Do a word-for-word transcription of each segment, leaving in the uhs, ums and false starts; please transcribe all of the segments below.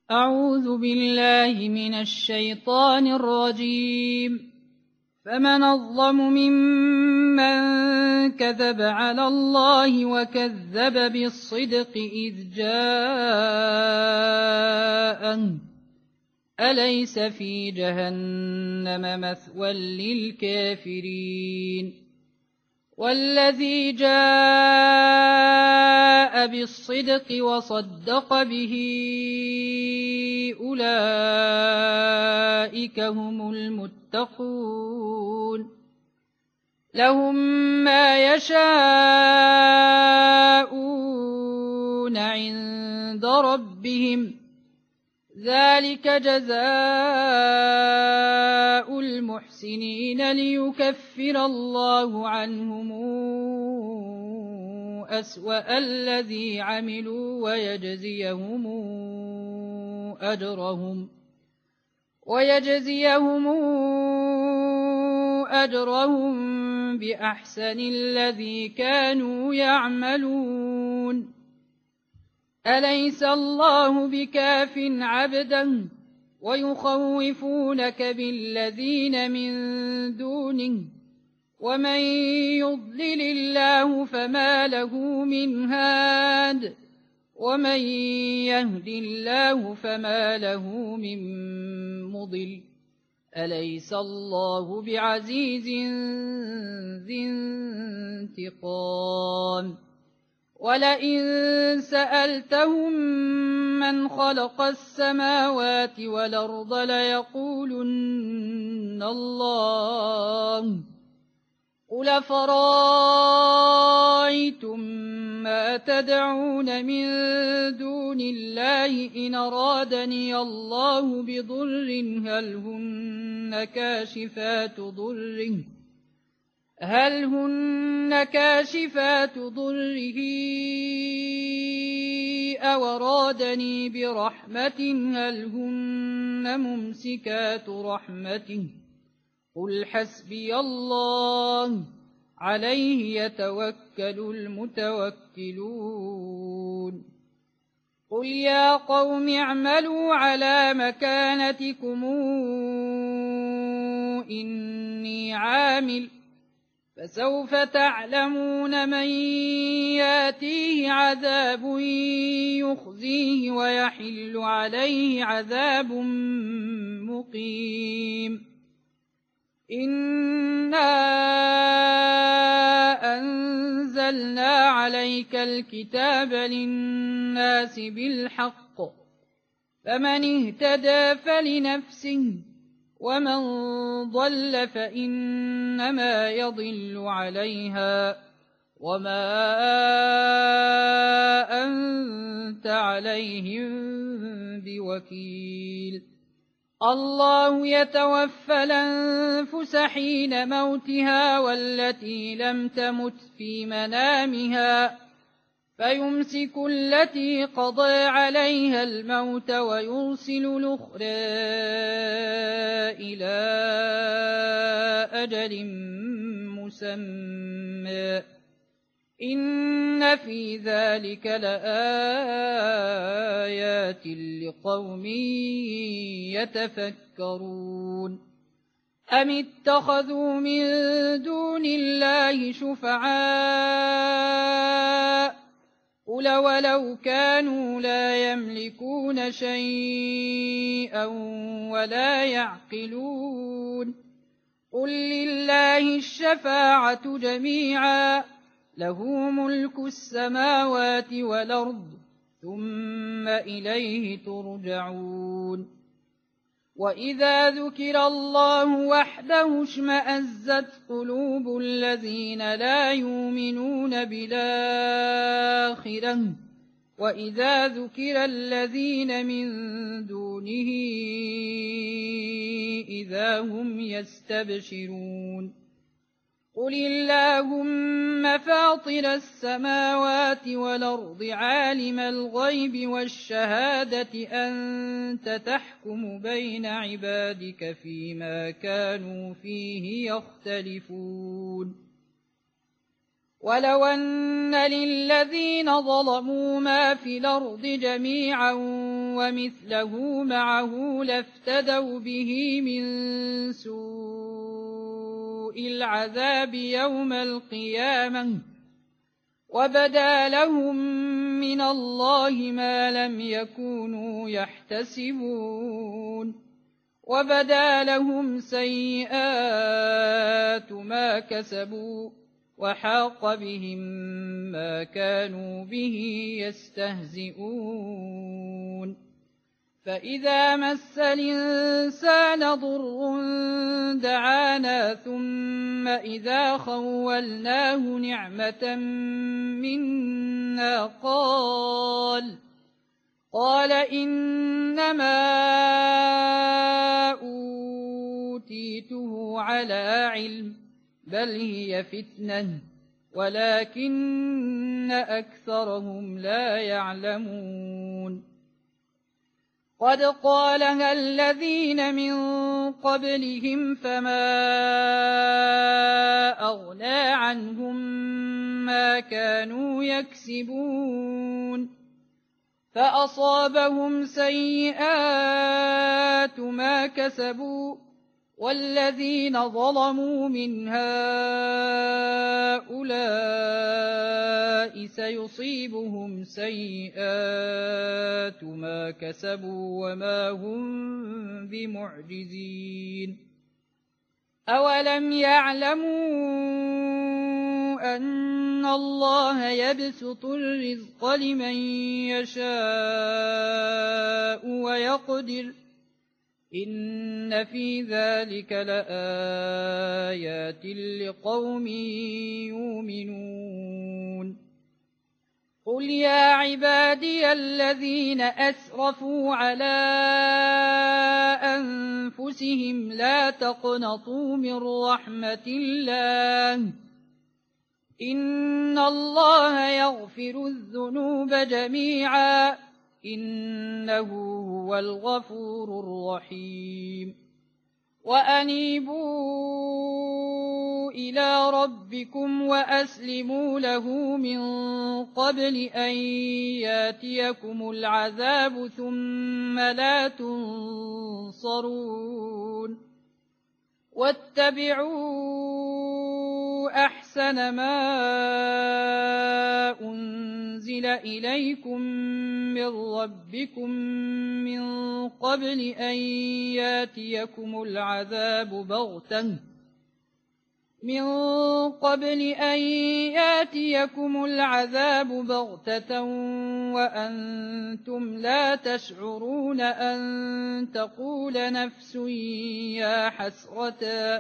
أعوذ بالله من الشيطان الرجيم. فمن أظلم ممن كذب على الله وكذب بالصدق إذ جاءه أليس في جهنم مثوى للكافرين والذي جاء بالصدق وصدق به أولئك هم المتقون لهم ما يشاءون عند ربهم ذلك جزاء المحسنين ليكفر الله عنهم أسوأ الذي عملوا ويجزيهم أجرهم ويجزيهم أجرهم بأحسن الذي كانوا يعملون أليس الله بكاف عبدا ويخوفونك بالذين من دونه ومن يضلل الله فما له من هاد ومن يهد الله فما له من مضل أليس الله بعزيز ذي انتقام ولئن سألتهم من خلق السماوات والأرض ليقولن الله قل فرأيتم ما تدعون من دون الله إن أرادني الله بضر هل هن كاشفات ضره هل هن كاشفات ضره أو أرادني برحمة هل هن ممسكات رحمته قل حسبي الله عليه يتوكل المتوكلون قل يا قوم اعملوا على مكانتكم إني عامل فسوف تعلمون من ياتيه عذاب يخزيه ويحل عليه عذاب مقيم إنا أنزلنا عليك الكتاب للناس بالحق فمن اهتدى فلنفسه ومن ضل فإنما يضل عليها وما أنت عليهم بوكيل الله يتوفى الأنفس حين موتها والتي لم تمت في منامها فيمسك التي قضى عليها الموت ويرسل الأخرى إلى أجل مسمى إن في ذلك لآيات لقوم يتفكرون أم اتخذوا من دون الله شفعاء قل ولو كانوا لا يملكون شيئا ولا يعقلون قل لله الشفاعة جميعا له ملك السماوات والأرض ثم إليه ترجعون وإذا ذكر الله وحده اشمأزت قلوب الذين لا يؤمنون بالآخرة وإذا ذكر الذين من دونه إذا هم يستبشرون قل اللهم فاطر السماوات والأرض عالم الغيب والشهادة أنت تحكم بين عبادك فيما كانوا فيه يختلفون ولو أن للذين ظلموا ما في الأرض جميعا ومثله معه لافتدوا به من سوء العذاب يوم القيامة وبدا لهم من الله ما لم يكونوا يحتسبون وبدا لهم سيئات ما كسبوا وحاق بهم ما كانوا به يستهزئون فإذا مس الإنسان ضر دعانا ثم إذا خولناه نعمة منا قال قال إنما أوتيته على علم بل هي فتنة ولكن أكثرهم لا يعلمون قد قالها الذين من قبلهم فما أغنى عنهم ما كانوا يكسبون فأصابهم سيئات ما كسبوا والذين ظلموا من هؤلاء سيصيبهم سيئات ما كسبوا وما هم بمعجزين أولم يعلموا أن الله يبسط الرزق لمن يشاء ويقدر إن في ذلك لآيات لقوم يؤمنون قل يا عبادي الذين أسرفوا على أنفسهم لا تقنطوا من رحمة الله إن الله يغفر الذنوب جميعا إنه هو الغفور الرحيم وأنيبوا إلى ربكم وأسلموا له من قبل أن ياتيكم العذاب ثم لا تنصرون واتبعوا أحسن ما أنزل إليكم من ربكم من قبل أن ياتيكم العذاب بغتة من قبل أن ياتيكم العذاب بغتة وأنتم لا تشعرون أن تقول نفس يا حسرة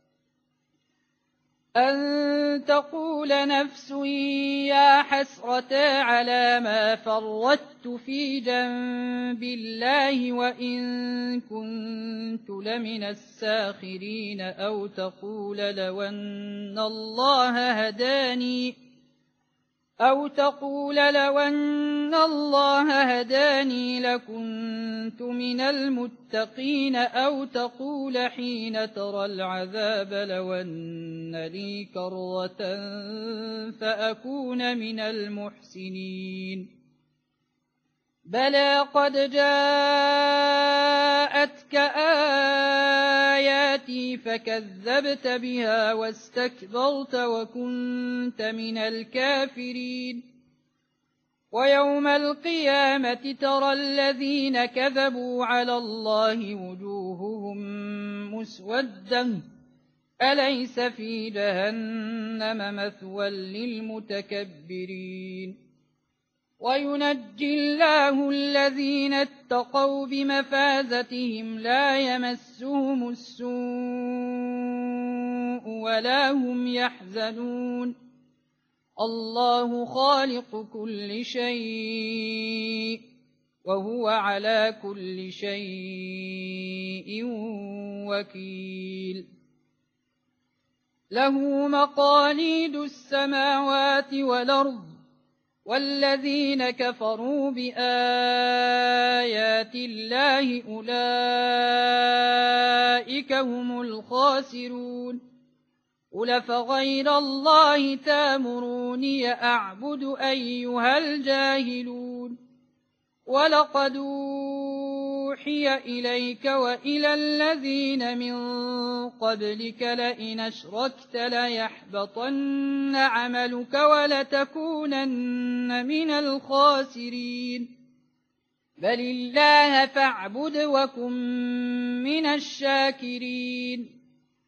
أن تقول نفس يا حسرة على ما فرطت في جنب الله وإن كنت لمن الساخرين أو تقول لو أن الله هداني أو تقول لو أن الله هداني لكنت من المتقين أو تقول حين ترى العذاب لو أن لي كرة فأكون من المحسنين بلى قد جاءتك آياتي فكذبت بها واستكبرت وكنت من الكافرين ويوم القيامة ترى الذين كذبوا على الله وجوههم مسودة أليس في جهنم مثوى للمتكبرين وينجي الله الذين اتقوا بمفازتهم لا يمسهم السوء ولا هم يحزنون الله خالق كل شيء وهو على كل شيء وكيل له مقاليد السماوات والأرض والذين كفروا بآيات الله أولئك هم الخاسرون قل فغير الله تامروني أعبد أيها الجاهلون ولقد أوحي إليك وإلى الذين من قبلك لئن أشركت ليحبطن عملك ولتكونن من الخاسرين بل الله فاعبد وكن من الشاكرين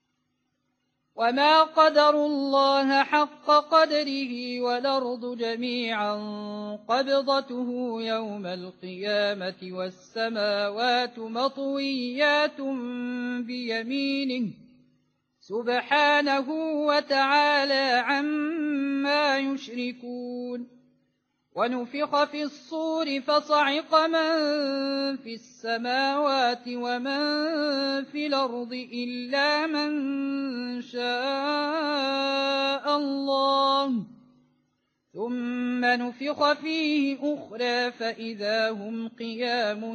وما قدروا الله حق قدره والأرض جميعا قبضته يوم القيامة والسماوات مطويات بيمينه سبحانه وتعالى عما يشركون ونفخ في الصور فصعق من في السماوات ومن في الأرض إلا من شاء الله ثم نفخ فيه أخرى فإذا هم قيام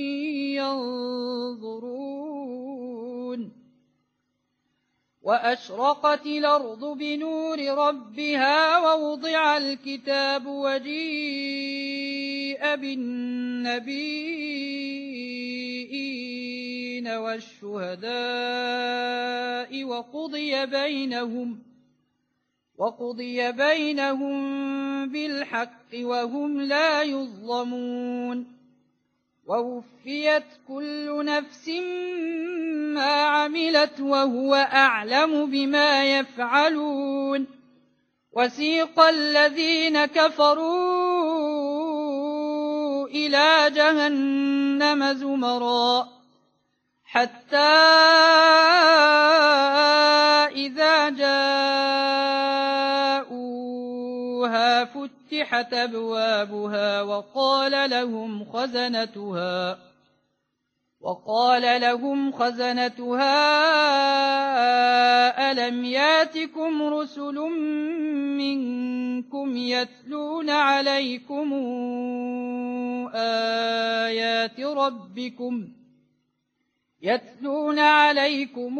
ينظرون وأشرقت الأرض بنور ربها ووضع الكتاب وجيء بالنبيين والشهداء وقضي بينهم وقضي بينهم بالحق وهم لا يظلمون ووفيت كل نفس ما عملت وهو أعلم بما يفعلون وسيق الذين كفروا إلى جهنم زمرا حتى إذا جاءوها فتحت أبوابها وقال لهم خزنتها وقال لهم خزنتها ألم ياتكم رسل منكم يتلون عليكم آيات ربكم يتلون عليكم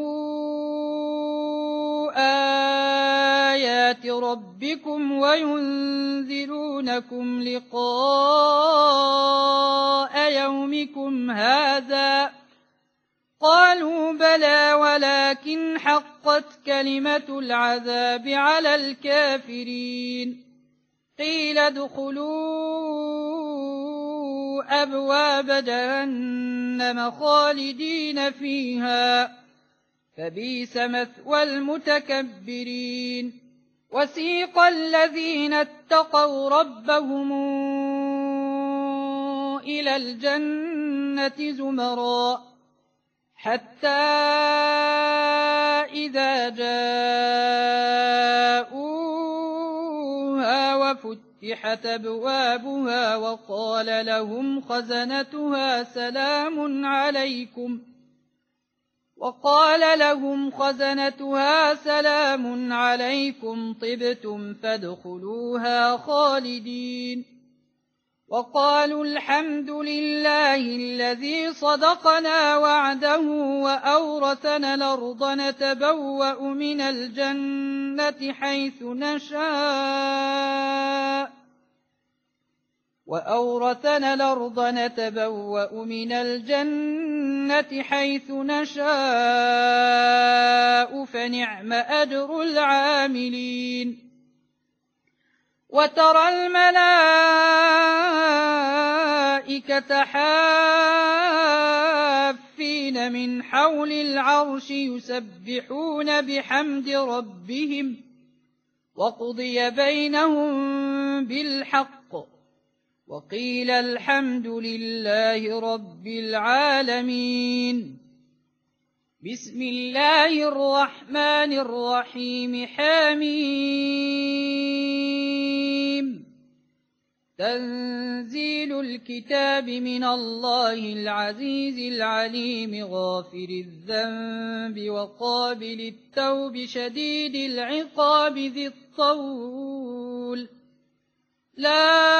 آيات ربكم وينذرونكم لقاء يومكم هذا قالوا بلى ولكن حقت كلمة العذاب على الكافرين قيل ادخلوا أبواب جهنم خالدين فيها فبئس مثوى المتكبرين وسيق الذين اتقوا ربهم إلى الجنة زمرا حتى إذا جاءوها وفتحت أبوابها وقال لهم خزنتها سلام عليكم وقال لهم خزنتها سلام عليكم طبتم فادخلوها خالدين وقالوا الحمد لله الذي صدقنا وعده وأورثنا الأرض نتبوأ من الجنة حيث نشاء وأورثنا الأرض نتبوأ من الجنة حيث نشاء فنعم أجر العاملين وترى الملائكة حافين من حول العرش يسبحون بحمد ربهم وقضي بينهم بالحق وقيل الحمد لله رب العالمين بسم الله الرحمن الرحيم حميم تنزيل الكتاب من الله العزيز العليم غافر الذنب وقابل التوب شديد العقاب ذي الطول لا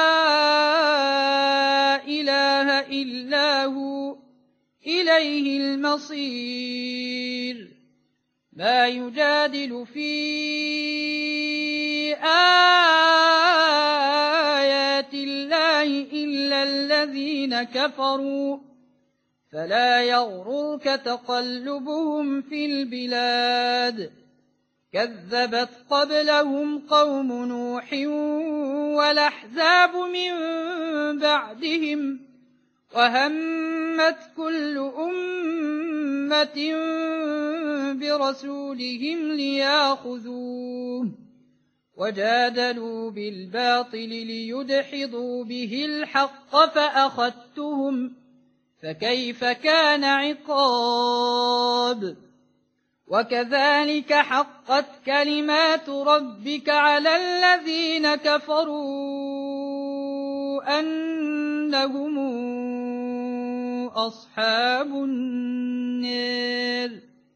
إله إلا هو إليه المصير ما يجادل في آيات الله إلا الذين الذين كفروا فلا يغررك تقلبهم في البلاد كذبت قبلهم قوم نوح والأحزاب من بعدهم وهمت كل أمة برسولهم ليأخذوه وجادلوا بالباطل ليدحضوا به الحق فأخذتهم فكيف كان عقاب وكذلك حقت كلمات ربك على الذين كفروا أنهم أصحاب النار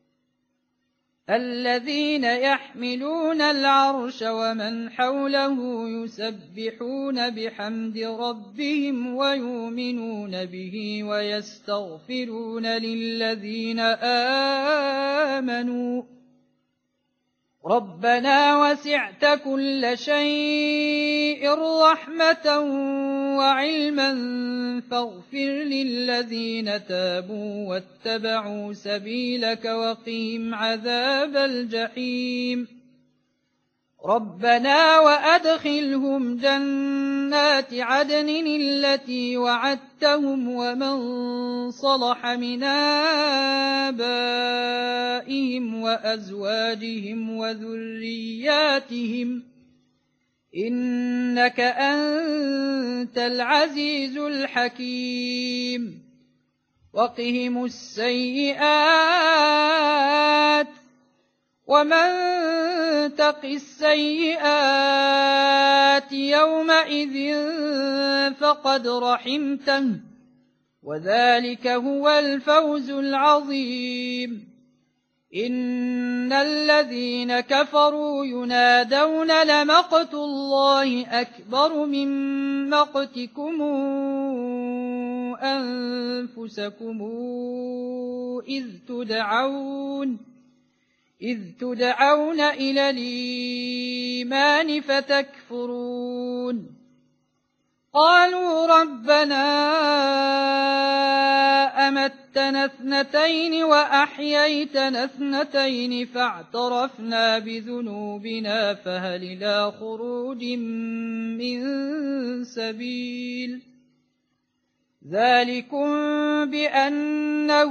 الذين يحملون العرش ومن حوله يسبحون بحمد ربهم ويؤمنون به ويستغفرون للذين آمنوا ربنا وسعت كل شيء رحمة وعلما فاغفر للذين تابوا واتبعوا سبيلك وقهم عذاب الجحيم ربنا وأدخلهم جنات عدن التي وعدتهم ومن صلح من آبائهم وأزواجهم وذرياتهم إنك أنت العزيز الحكيم وقهم السيئات ومن تق السيئات يومئذ فقد رحمته وذلك هو الفوز العظيم إن الذين كفروا ينادون لمقت الله أكبر من مقتكم أنفسكم إذ تدعون إذ تدعون إلى الإيمان فتكفرون قالوا ربنا أمتنا اثنتين وأحييتنا اثنتين فاعترفنا بذنوبنا فهل إلى خروج من سبيل ذلكم بأنه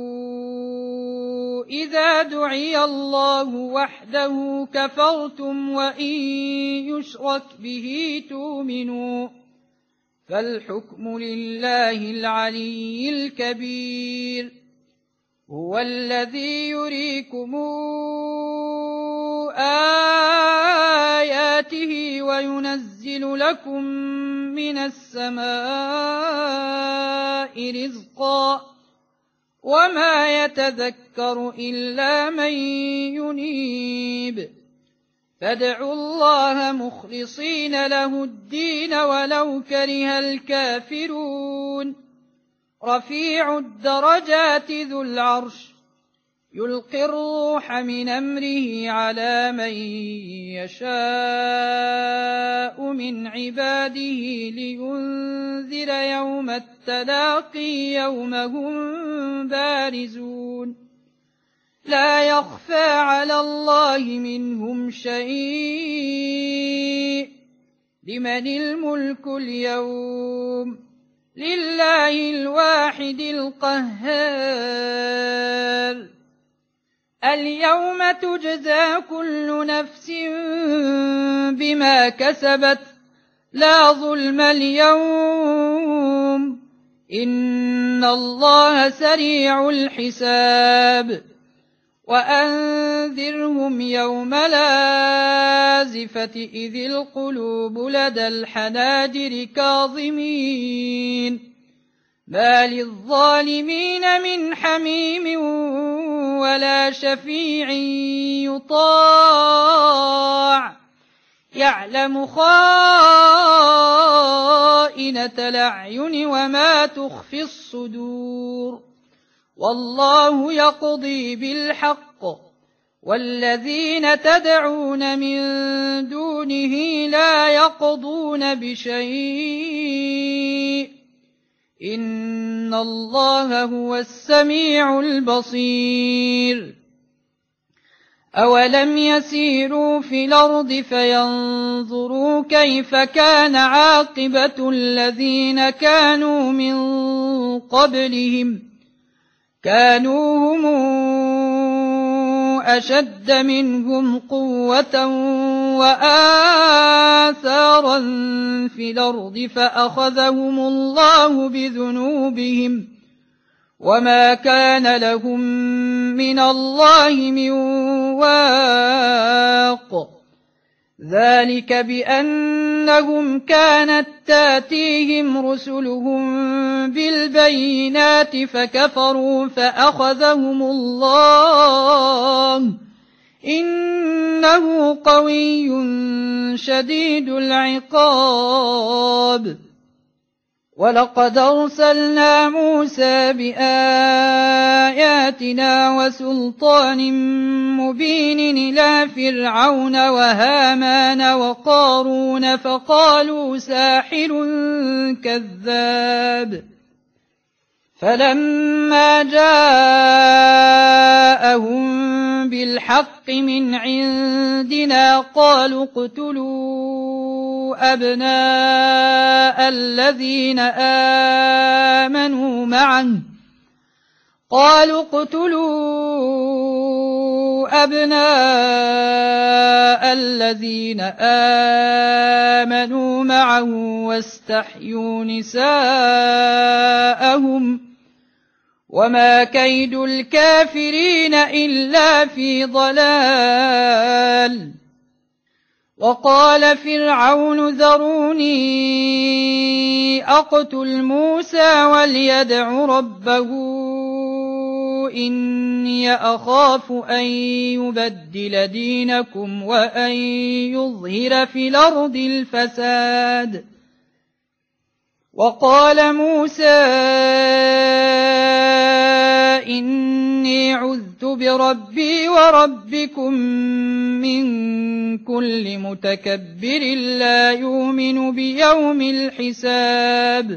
إذا دعي الله وحده كفرتم وإن يشرك به تؤمنوا فالحكم لله العلي الكبير هو الذي يريكم آياته وينزل لكم من السماء رزقا وما يتذكر إلا من ينيب فادعوا الله مخلصين له الدين ولو كره الكافرون رفيع الدرجات ذو العرش يلقي الروح من أمره على من يشاء من عباده لينذر يوم التلاقي يوم هم بارزون لا يخفى على الله منهم شيء لمن الملك اليوم لله الواحد القهار اليوم تجزى كل نفس بما كسبت لا ظلم اليوم إن الله سريع الحساب وأنذرهم يوم الآزفة إذ القلوب لدى الحناجر كاظمين ما للظالمين من حميم ولا شفيع يطاع يعلم خائنة الأعين وما تخفي الصدور والله يقضي بالحق والذين تدعون من دونه لا يقضون بشيء إن الله هو السميع البصير أولم يسيروا في الأرض فينظروا كيف كان عاقبة الذين كانوا من قبلهم كانوا هم أشد منهم قوة وآثارا في الأرض فأخذهم الله بذنوبهم وما كان لهم من الله من واق ذلك بأنهم كانت تاتيهم رسلهم بالبينات فكفروا فأخذهم الله إنه قوي شديد العقاب ولقد أرسلنا موسى بآياتنا وسلطان مبين إلى فرعون وهامان وقارون فقالوا ساحر كذاب فلما جاءهم بالحق من عندنا قالوا اقتلوا أبناء الذين آمنوا معه قالوا اقتلوا أبناء الذين آمنوا معه واستحيوا نساءهم وما كيد الكافرين إلا في ضلال وقال فرعون ذروني أقتل موسى وليدع ربه إني أخاف أن يبدل دينكم وأن يظهر في الأرض الفساد وقال موسى إني عذت بربي وربكم من كل متكبر لا يؤمن بيوم الحساب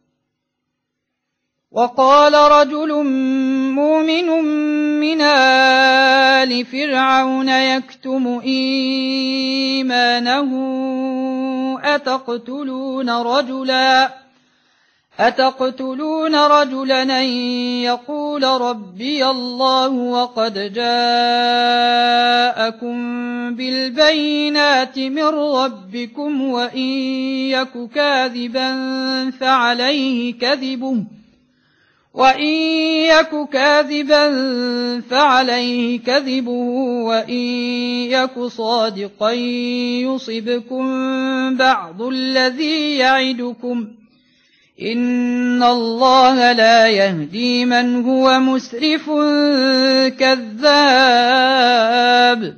وقال رجل مؤمن من آل فرعون يكتم إيمانه أتقتلون رجلا أتقتلون رجلا أن يقول ربي الله وقد جاءكم بالبينات من ربكم وإن يك كاذبا فعليه كذبه وإن يك كاذبا فعليه كذبه وإن يك صادقا يصبكم بعض الذي يعدكم إن الله لا يهدي من هو مسرف كذاب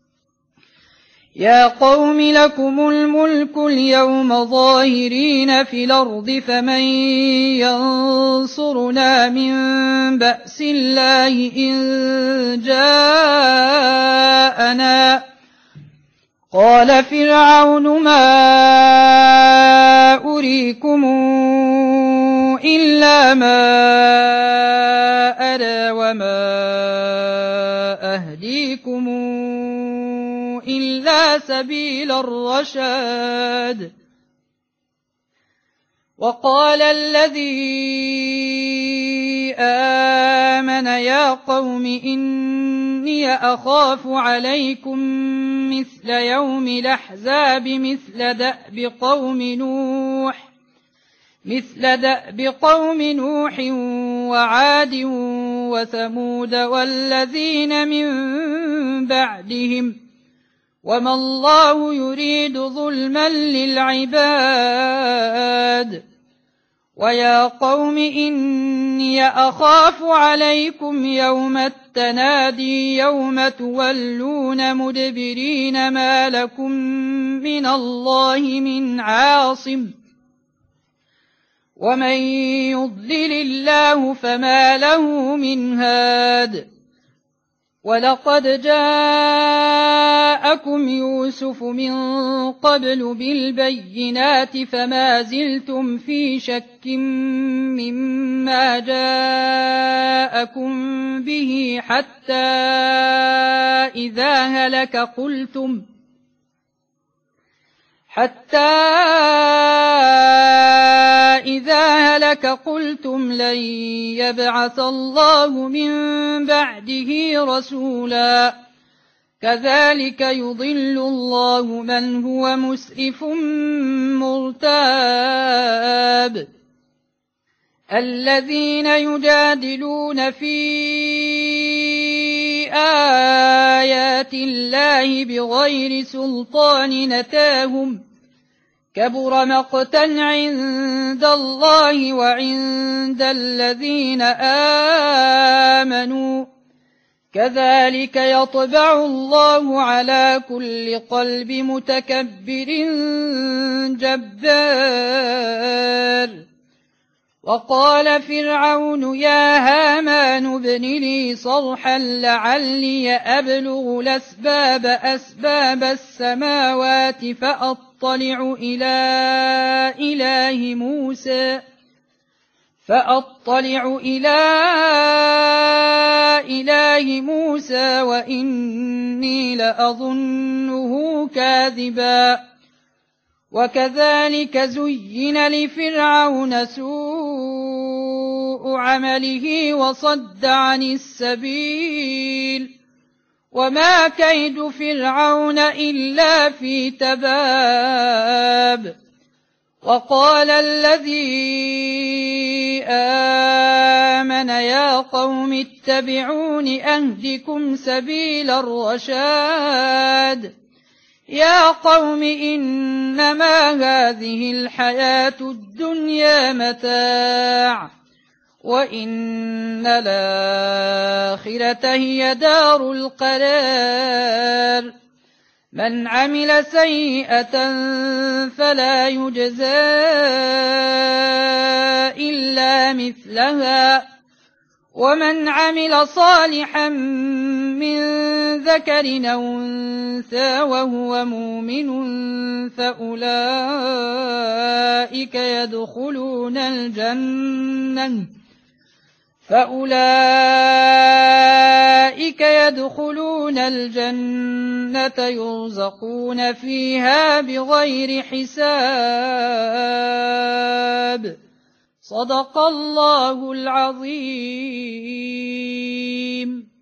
يا قوم لكم الملك اليوم ظاهرين في الأرض فمن ينصرنا من بأس الله إن جاءنا قال فرعون ما أريكم إلا ما أرى وما أهديكم إلا سبيل الرشاد وقال الذي آمن يا قوم إني أخاف عليكم مثل يوم الأحزاب مثل دأب قوم نوح مثل دأب قوم نوح وعاد وثمود والذين من بعدهم وما الله يريد ظلما للعباد ويا قوم إني أخاف عليكم يوم التنادي يوم تولون مدبرين ما لكم من الله من عاصم ومن يضلل الله فما له من هاد ولقد جاءكم يوسف من قبل بالبينات فما زلتم في شك مما جاءكم به حتى إذا هلك قلتم حتى إذا هلك قلتم لن يبعث الله من بعده رسولا كذلك يضل الله من هو مسرف مرتاب الذين يجادلون في آيات الله بغير سلطان نتاهم كبر مقتا عند الله وعند الذين آمنوا كذلك يطبع الله على كل قلب متكبر جبار وقال فرعون يا هامان ابن لي صرحا لعلي أبلغ الأسباب أسباب السماوات فأطلع إلى إله موسى فأطلع إلى إله موسى وإني لأظنه كاذبا وكذلك زين لفرعون سوء عمله وصد عن السبيل وما كيد فرعون إلا في تباب وقال الذي آمن يا قوم اتبعون أهدكم سبيل الرشاد يا قوم إنما هذه الحياة الدنيا متاع وإن الآخرة هي دار القرار من عمل سيئة فلا يجزى إلا مثلها ومن عمل صالحا من ذكر أو أنثى وهو مؤمن فأولئك يدخلون الجنة فأولئك يدخلون الجنة يرزقون فيها بغير حساب صدق الله العظيم.